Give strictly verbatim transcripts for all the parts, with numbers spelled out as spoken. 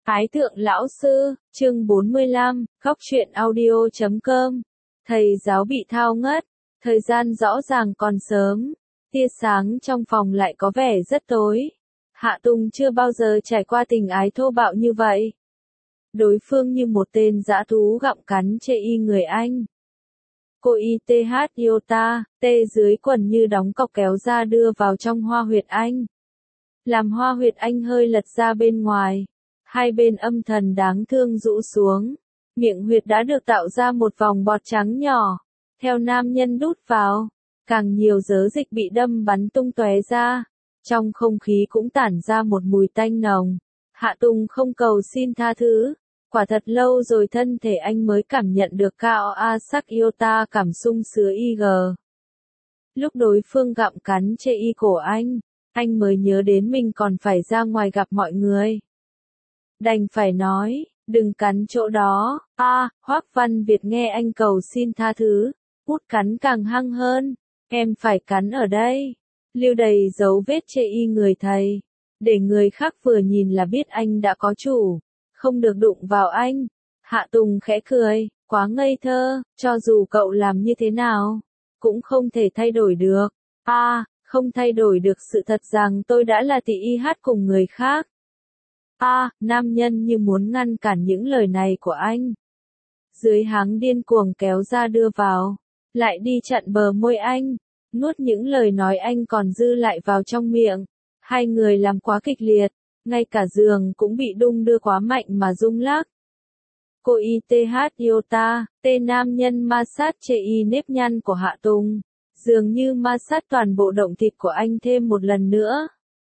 Ái thượng lão sư, chương bốn mươi lăm, góc truyện audio chấm com. Thầy giáo bị thao ngất, thời gian rõ ràng còn sớm, tia sáng trong phòng lại có vẻ rất tối. Hạ Tùng chưa bao giờ trải qua tình ái thô bạo như vậy. Đối phương như một tên dã thú gặm cắn chê y người anh. Cô y tê hát yêu ta, tê dưới quần như đóng cọc kéo ra đưa vào trong hoa huyệt anh. Làm hoa huyệt anh hơi lật ra bên ngoài. Hai bên âm thần đáng thương rũ xuống. Miệng huyệt đã được tạo ra một vòng bọt trắng nhỏ. Theo nam nhân đút vào, càng nhiều dớ dịch bị đâm bắn tung tóe ra. Trong không khí cũng tản ra một mùi tanh nồng. Hạ Tùng không cầu xin tha thứ. Quả thật lâu rồi thân thể anh mới cảm nhận được cao a sắc yêu ta cảm sung sướng y gờ. Lúc đối phương gặm cắn chê y cổ anh, anh mới nhớ đến mình còn phải ra ngoài gặp mọi người. Đành phải nói, đừng cắn chỗ đó. A, à, Hoắc Văn Việt nghe anh cầu xin tha thứ, hút cắn càng hăng hơn. Em phải cắn ở đây. Lưu đầy dấu vết chê y người thầy. Để người khác vừa nhìn là biết anh đã có chủ. Không được đụng vào anh. Hạ Tùng khẽ cười, quá ngây thơ, cho dù cậu làm như thế nào, cũng không thể thay đổi được. A, à, không thay đổi được sự thật rằng tôi đã là tỷ y hát cùng người khác. A, à, nam nhân như muốn ngăn cản những lời này của anh. Dưới háng điên cuồng kéo ra đưa vào, lại đi chặn bờ môi anh, nuốt những lời nói anh còn dư lại vào trong miệng. Hai người làm quá kịch liệt, ngay cả giường cũng bị đung đưa quá mạnh mà rung lắc. Cô y tê hát yêu ta, tê nam nhân ma sát chê y nếp nhăn của Hạ Tùng, dường như ma sát toàn bộ động thịt của anh thêm một lần nữa.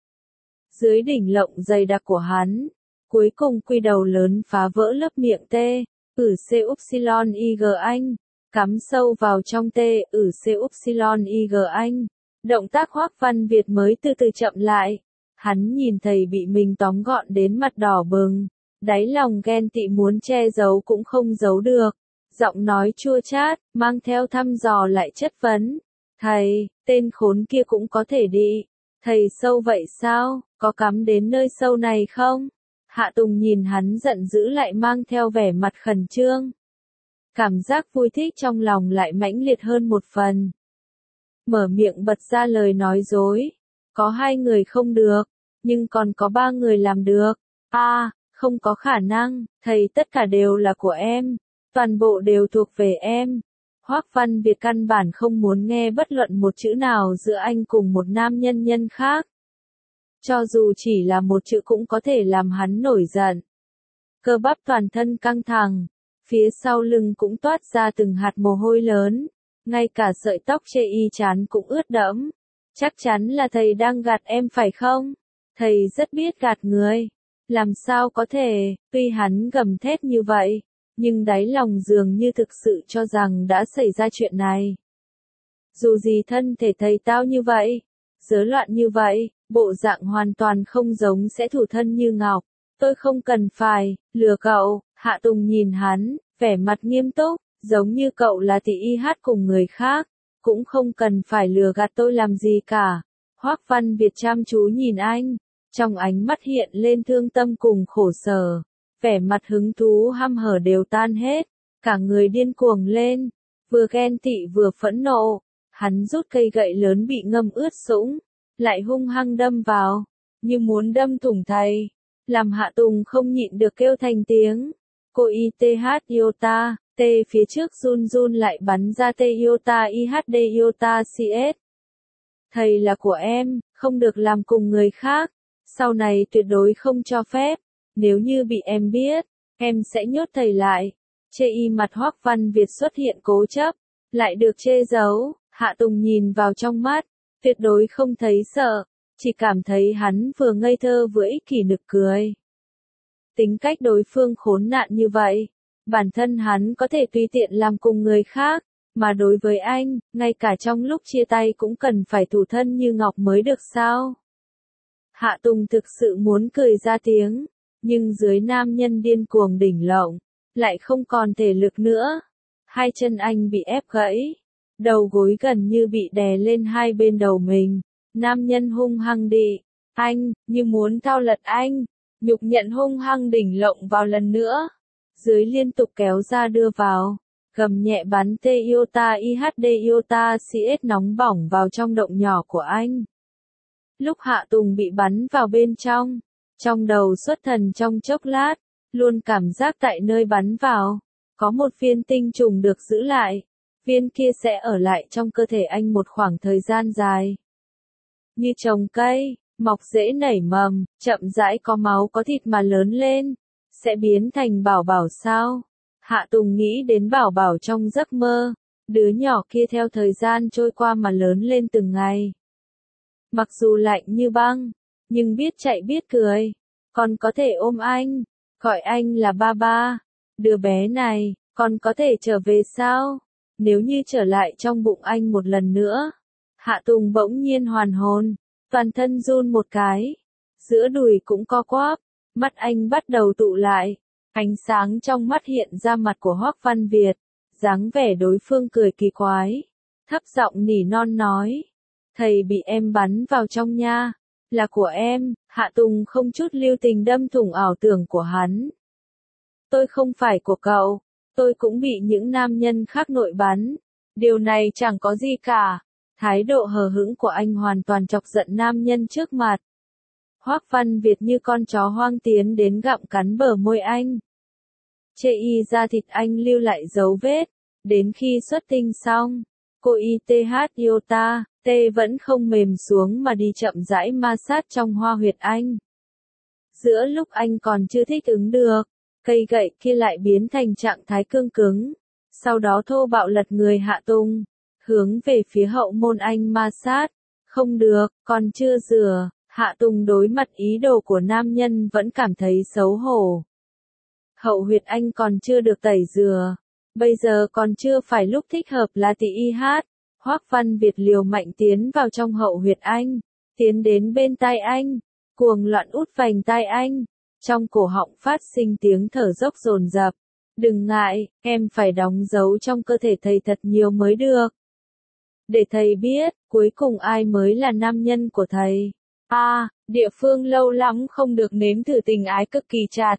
Dưới đỉnh lộng dày đặc của hắn, cuối cùng quy đầu lớn phá vỡ lớp miệng tê, ử c upsilon ig anh, cắm sâu vào trong tê, ử c upsilon ig anh. Động tác Hoắc Văn Việt mới từ từ chậm lại. Hắn nhìn thầy bị mình tóm gọn đến mặt đỏ bừng, đáy lòng ghen tị muốn che giấu cũng không giấu được. Giọng nói chua chát, mang theo thăm dò lại chất vấn. Thầy, tên khốn kia cũng có thể đi. Thầy sâu vậy sao, có cắm đến nơi sâu này không? Hạ Tùng nhìn hắn giận dữ lại mang theo vẻ mặt khẩn trương. Cảm giác vui thích trong lòng lại mãnh liệt hơn một phần. Mở miệng bật ra lời nói dối. Có hai người không được, nhưng còn có ba người làm được. A, à, không có khả năng, thầy tất cả đều là của em. Toàn bộ đều thuộc về em. Hoắc Văn Việt căn bản không muốn nghe bất luận một chữ nào giữa anh cùng một nam nhân nhân khác. Cho dù chỉ là một chữ cũng có thể làm hắn nổi giận. Cơ bắp toàn thân căng thẳng, phía sau lưng cũng toát ra từng hạt mồ hôi lớn, ngay cả sợi tóc chê y trán cũng ướt đẫm. Chắc chắn là thầy đang gạt em phải không? Thầy rất biết gạt người. Làm sao có thể, tuy hắn gầm thét như vậy, nhưng đáy lòng dường như thực sự cho rằng đã xảy ra chuyện này. Dù gì thân thể thầy tao như vậy, rối loạn như vậy, bộ dạng hoàn toàn không giống sẽ thủ thân như ngọc. Tôi không cần phải lừa cậu. Hạ Tùng nhìn hắn, vẻ mặt nghiêm túc, giống như cậu là tỷ y hát cùng người khác, cũng không cần phải lừa gạt tôi làm gì cả. Hoắc Văn Việt chăm chú nhìn anh, trong ánh mắt hiện lên thương tâm cùng khổ sở, vẻ mặt hứng thú hăm hở đều tan hết, cả người điên cuồng lên, vừa ghen tị vừa phẫn nộ. Hắn rút cây gậy lớn bị ngâm ướt sũng, lại hung hăng đâm vào, như muốn đâm thủng thầy, làm Hạ Tùng không nhịn được kêu thành tiếng. Cô y tê hát iota, T phía trước run run lại bắn ra T iota i hát đê iota xê ét. Thầy là của em, không được làm cùng người khác, sau này tuyệt đối không cho phép, nếu như bị em biết, em sẽ nhốt thầy lại. Chê y mặt Hoắc Văn Việt xuất hiện cố chấp, lại được chê giấu. Hạ Tùng nhìn vào trong mắt, tuyệt đối không thấy sợ, chỉ cảm thấy hắn vừa ngây thơ vừa ích kỷ nực cười. Tính cách đối phương khốn nạn như vậy, bản thân hắn có thể tùy tiện làm cùng người khác, mà đối với anh, ngay cả trong lúc chia tay cũng cần phải thủ thân như ngọc mới được sao? Hạ Tùng thực sự muốn cười ra tiếng, nhưng dưới nam nhân điên cuồng đỉnh lộng, lại không còn thể lực nữa. Hai chân anh bị ép gãy. Đầu gối gần như bị đè lên hai bên đầu mình, nam nhân hung hăng đị, anh, như muốn thao lật anh, Nhục nhận hung hăng đỉnh lộng vào lần nữa. Dưới liên tục kéo ra đưa vào. Gầm nhẹ bắn T iota I H D iota C S nóng bỏng vào trong động nhỏ của anh. Lúc Hạ Tùng bị bắn vào bên trong. Trong đầu xuất thần trong chốc lát. Luôn cảm giác tại nơi bắn vào. Có một viên tinh trùng được giữ lại. Viên kia sẽ ở lại trong cơ thể anh một khoảng thời gian dài. Như trồng cây, mọc rễ nảy mầm, chậm rãi có máu có thịt mà lớn lên. Sẽ biến thành bảo bảo sao? Hạ Tùng nghĩ đến bảo bảo trong giấc mơ. Đứa nhỏ kia theo thời gian trôi qua mà lớn lên từng ngày. Mặc dù lạnh như băng, nhưng biết chạy biết cười. Còn có thể ôm anh, gọi anh là ba ba. Đứa bé này, còn có thể trở về sao? Nếu như trở lại trong bụng anh một lần nữa. Hạ Tùng bỗng nhiên hoàn hồn, toàn thân run một cái. Giữa đùi cũng co quắp, mắt anh bắt đầu tụ lại. Ánh sáng trong mắt hiện ra mặt của Hoắc Văn Việt. Dáng vẻ đối phương cười kỳ quái. Thấp giọng nỉ non nói. Thầy bị em bắn vào trong nha. Là của em. Hạ Tùng không chút lưu tình đâm thủng ảo tưởng của hắn. Tôi không phải của cậu. Tôi cũng bị những nam nhân khác nội bắn. Điều này chẳng có gì cả. Thái độ hờ hững của anh hoàn toàn chọc giận nam nhân trước mặt. Hoắc Văn Việt như con chó hoang tiến đến gặm cắn bờ môi anh. Chê y da thịt anh lưu lại dấu vết. Đến khi xuất tinh xong, cô y tê hát iota, T vẫn không mềm xuống mà đi chậm rãi ma sát trong hoa huyệt anh. Giữa lúc anh còn chưa thích ứng được, cây gậy kia lại biến thành trạng thái cương cứng. Sau đó thô bạo lật người Hạ Tùng, hướng về phía hậu môn anh ma sát. Không được, còn chưa rửa. Hạ Tùng đối mặt ý đồ của nam nhân vẫn cảm thấy xấu hổ. Hậu huyệt anh còn chưa được tẩy rửa. Bây giờ còn chưa phải lúc thích hợp là tị y hát. Hoắc Văn Việt liều mạnh tiến vào trong hậu huyệt anh. Tiến đến bên tai anh. Cuồng loạn út vành tai anh. Trong cổ họng phát sinh tiếng thở dốc dồn dập. Đừng ngại, em phải đóng dấu trong cơ thể thầy thật nhiều mới được. Để thầy biết, cuối cùng ai mới là nam nhân của thầy. À, địa phương lâu lắm không được nếm thử tình ái cực kỳ chặt.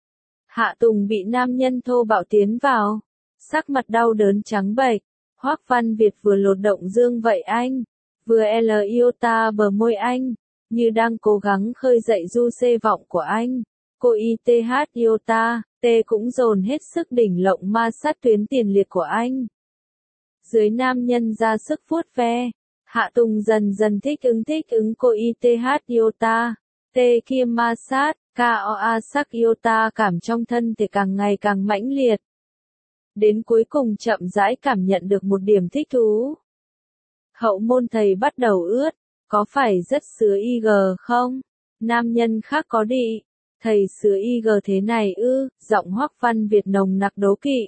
Hạ Tùng bị nam nhân thô bạo tiến vào. Sắc mặt đau đớn trắng bệch. Hoắc Văn Việt vừa lột động dương vậy anh. Vừa L iota bờ môi anh. Như đang cố gắng khơi dậy du xê vọng của anh. Cô y tê hát iota, T cũng dồn hết sức đỉnh lộng ma sát tuyến tiền liệt của anh. Dưới nam nhân ra sức vuốt ve. Hạ Tùng dần dần thích ứng thích ứng cô y tê hát iota, T kia ma sát, K O A sắc iota cảm trong thân thể càng ngày càng mãnh liệt. Đến cuối cùng chậm rãi cảm nhận được một điểm thích thú. Hậu môn thầy bắt đầu ướt, có phải rất sứa i giê không? Nam nhân khác có đị, thầy sứa i giê thế này ư? Giọng Hoắc Văn Việt nồng nặc đố kỵ.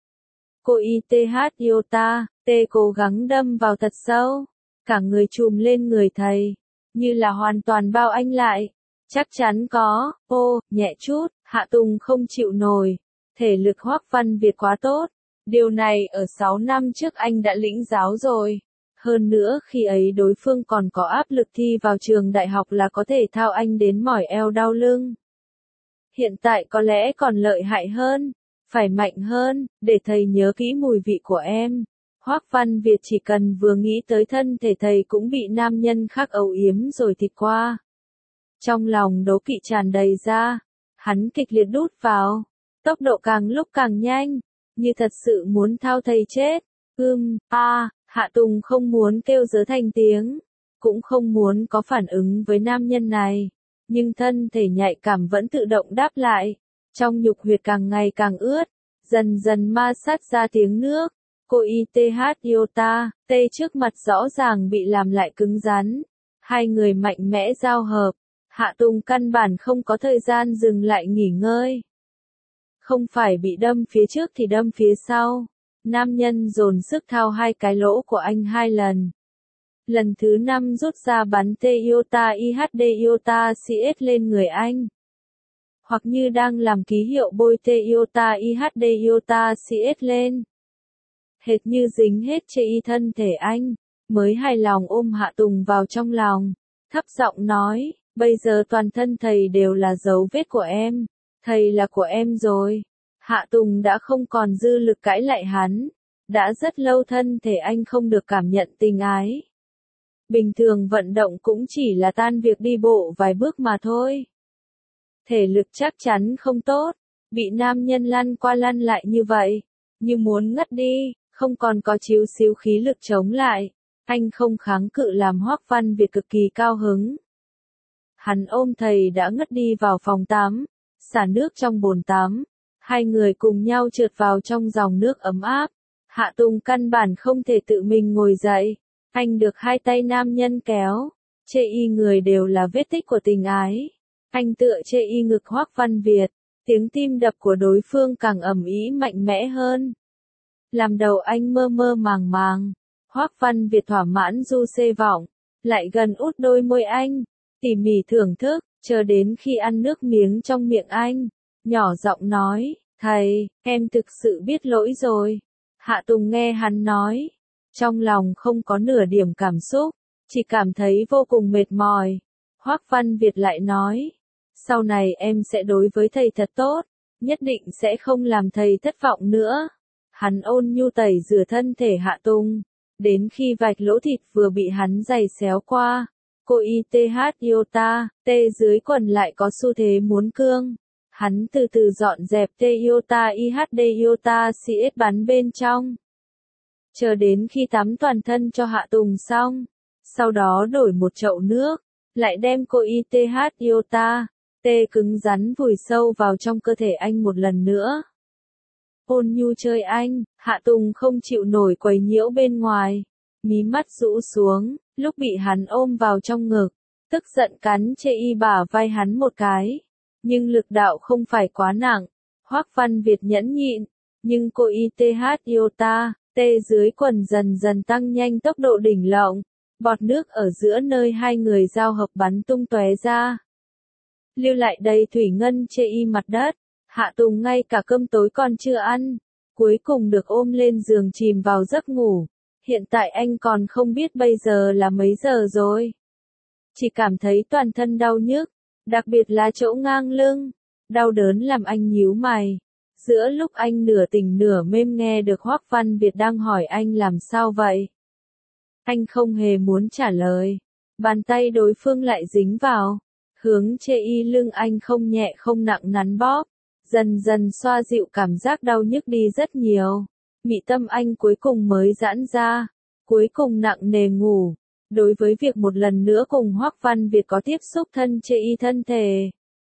Cô y tê hát iota, T cố gắng đâm vào thật sâu. Cả người chùm lên người thầy, như là hoàn toàn bao anh lại. Chắc chắn có, ô, nhẹ chút, Hạ Tùng không chịu nổi. Thể lực Hoắc Văn Việt quá tốt. Điều này ở sáu năm trước anh đã lĩnh giáo rồi. Hơn nữa khi ấy đối phương còn có áp lực thi vào trường đại học là có thể thao anh đến mỏi eo đau lưng. Hiện tại có lẽ còn lợi hại hơn, phải mạnh hơn, để thầy nhớ kỹ mùi vị của em. Hoắc Văn Việt chỉ cần vừa nghĩ tới thân thể thầy cũng bị nam nhân khác âu yếm rồi thịt qua. Trong lòng đố kỵ tràn đầy ra, hắn kịch liệt đút vào, tốc độ càng lúc càng nhanh, như thật sự muốn thao thầy chết. Ưm, a, à, Hạ Tùng không muốn kêu giớ thành tiếng, cũng không muốn có phản ứng với nam nhân này, nhưng thân thể nhạy cảm vẫn tự động đáp lại. Trong nhục huyệt càng ngày càng ướt, dần dần ma sát ra tiếng nước. Cô y tê hát iota, T trước mặt rõ ràng bị làm lại cứng rắn. Hai người mạnh mẽ giao hợp. Hạ Tùng căn bản không có thời gian dừng lại nghỉ ngơi. Không phải bị đâm phía trước thì đâm phía sau. Nam nhân dồn sức thao hai cái lỗ của anh hai lần. Lần thứ năm rút ra bắn T iota I H D iota C S lên người anh. Hoặc như đang làm ký hiệu bôi T iota I H D iota C S lên. Hệt như dính hết chê y thân thể anh, mới hài lòng ôm Hạ Tùng vào trong lòng, thấp giọng nói, Bây giờ toàn thân thầy đều là dấu vết của em. Thầy là của em rồi. Hạ Tùng đã không còn dư lực cãi lại hắn. Đã rất lâu thân thể anh không được cảm nhận tình ái. Bình thường vận động cũng chỉ là tan việc đi bộ vài bước mà thôi. Thể lực chắc chắn không tốt. Bị nam nhân lăn qua lăn lại như vậy. Như muốn ngất đi, không còn có chiếu xíu khí lực chống lại. Anh không kháng cự làm Hoắc Văn Việt cực kỳ cao hứng. Hắn ôm thầy đã ngất đi vào phòng tắm, xả nước trong bồn tắm. Hai người cùng nhau trượt vào trong dòng nước ấm áp. Hạ Tùng căn bản không thể tự mình ngồi dậy. Anh được hai tay nam nhân kéo. Chê y người đều là vết tích của tình ái. Anh tựa chê y ngực Hoắc Văn Việt. Tiếng tim đập của đối phương càng ầm ĩ mạnh mẽ hơn. Làm đầu anh mơ mơ màng màng. Hoắc Văn Việt thỏa mãn du xê vọng. Lại gần út đôi môi anh. Tỉ mỉ thưởng thức, chờ đến khi ăn nước miếng trong miệng anh. Nhỏ giọng nói, thầy, em thực sự biết lỗi rồi. Hạ Tùng nghe hắn nói. Trong lòng không có nửa điểm cảm xúc. Chỉ cảm thấy vô cùng mệt mỏi. Hoắc Văn Việt lại nói. Sau này em sẽ đối với thầy thật tốt. Nhất định sẽ không làm thầy thất vọng nữa. Hắn ôn nhu tẩy rửa thân thể Hạ Tùng. Đến khi vạch lỗ thịt vừa bị hắn giày xéo qua. Cô y tê hát iota, tê dưới quần lại có xu thế muốn cương. Hắn từ từ dọn dẹp tê iota i hát đê iota xê ét bắn bên trong. Chờ đến khi tắm toàn thân cho Hạ Tùng xong. Sau đó đổi một chậu nước. Lại đem cô y tê hát iota, tê cứng rắn vùi sâu vào trong cơ thể anh một lần nữa. Ôn nhu chơi anh, Hạ Tùng không chịu nổi quấy nhiễu bên ngoài. Mí mắt rũ xuống, lúc bị hắn ôm vào trong ngực. Tức giận cắn chê y bả vai hắn một cái. Nhưng lực đạo không phải quá nặng. Hoắc Văn Việt nhẫn nhịn. Nhưng cô y tê hát iota, tê dưới quần dần dần tăng nhanh tốc độ đỉnh lộng. Bọt nước ở giữa nơi hai người giao hợp bắn tung tóe ra. Lưu lại đầy thủy ngân chê y mặt đất. Hạ Tùng ngay cả cơm tối còn chưa ăn. Cuối cùng được ôm lên giường chìm vào giấc ngủ. Hiện tại anh còn không biết bây giờ là mấy giờ rồi. Chỉ cảm thấy toàn thân đau nhức. Đặc biệt là chỗ ngang lưng. Đau đớn làm anh nhíu mày. Giữa lúc anh nửa tỉnh nửa mêm nghe được Hoắc Văn Việt đang hỏi anh làm sao vậy. Anh không hề muốn trả lời. Bàn tay đối phương lại dính vào. Hướng chê y lưng anh không nhẹ không nặng nắn bóp. Dần dần xoa dịu cảm giác đau nhức đi rất nhiều. Mị tâm anh cuối cùng mới giãn ra. Cuối cùng nặng nề ngủ. Đối với việc một lần nữa cùng Hoắc Văn Việt có tiếp xúc thân chê y thân thể.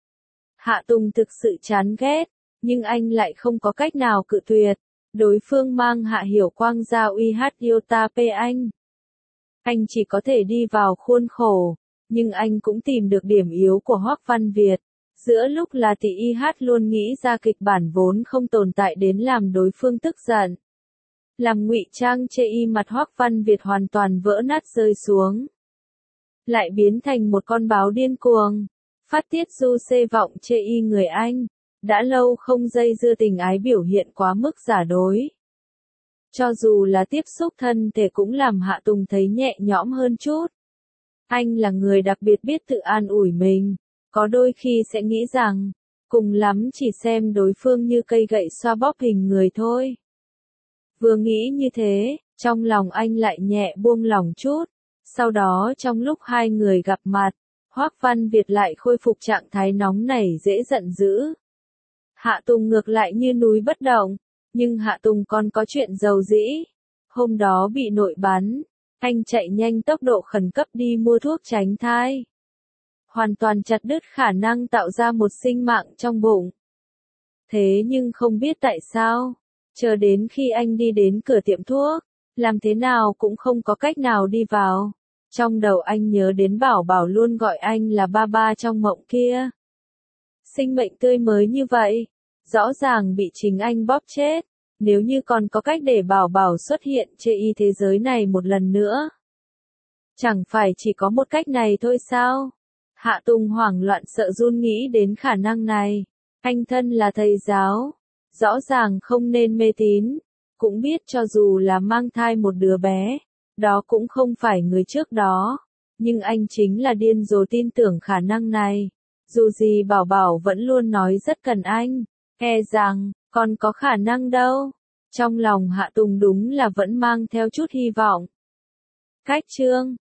Hạ Tùng thực sự chán ghét. Nhưng anh lại không có cách nào cự tuyệt. Đối phương mang Hạ Hiểu Quang ra uy hát iota p anh. Anh chỉ có thể đi vào khuôn khổ. Nhưng anh cũng tìm được điểm yếu của Hoắc Văn Việt. Giữa lúc là tỷ y hát luôn nghĩ ra kịch bản vốn không tồn tại đến làm đối phương tức giận. Làm ngụy trang chê y mặt Hoắc Văn Việt hoàn toàn vỡ nát rơi xuống. Lại biến thành một con báo điên cuồng. Phát tiết du xê vọng chê y người anh. Đã lâu không dây dưa tình ái biểu hiện quá mức giả dối. Cho dù là tiếp xúc thân thể cũng làm Hạ Tùng thấy nhẹ nhõm hơn chút. Anh là người đặc biệt biết tự an ủi mình. Có đôi khi sẽ nghĩ rằng, cùng lắm chỉ xem đối phương như cây gậy xoa bóp hình người thôi. Vừa nghĩ như thế, trong lòng anh lại nhẹ buông lỏng chút. Sau đó trong lúc hai người gặp mặt, Hoắc Văn Việt lại khôi phục trạng thái nóng nảy dễ giận dữ. Hạ Tùng ngược lại như núi bất động, nhưng Hạ Tùng còn có chuyện dầu dĩ. Hôm đó bị nội bắn, anh chạy nhanh tốc độ khẩn cấp đi mua thuốc tránh thai. Hoàn toàn chặt đứt khả năng tạo ra một sinh mạng trong bụng. Thế nhưng không biết tại sao, chờ đến khi anh đi đến cửa tiệm thuốc, làm thế nào cũng không có cách nào đi vào. Trong đầu anh nhớ đến Bảo Bảo luôn gọi anh là ba ba trong mộng kia. Sinh mệnh tươi mới như vậy, rõ ràng bị chính anh bóp chết. Nếu như còn có cách để Bảo Bảo xuất hiện trên y thế giới này một lần nữa. Chẳng phải chỉ có một cách này thôi sao? Hạ Tùng hoảng loạn sợ run nghĩ đến khả năng này. Anh thân là thầy giáo. Rõ ràng không nên mê tín. Cũng biết cho dù là mang thai một đứa bé. Đó cũng không phải người trước đó. Nhưng anh chính là điên rồ tin tưởng khả năng này. Dù gì Bảo Bảo vẫn luôn nói rất cần anh. E rằng, còn có khả năng đâu. Trong lòng Hạ Tùng đúng là vẫn mang theo chút hy vọng. Cách chương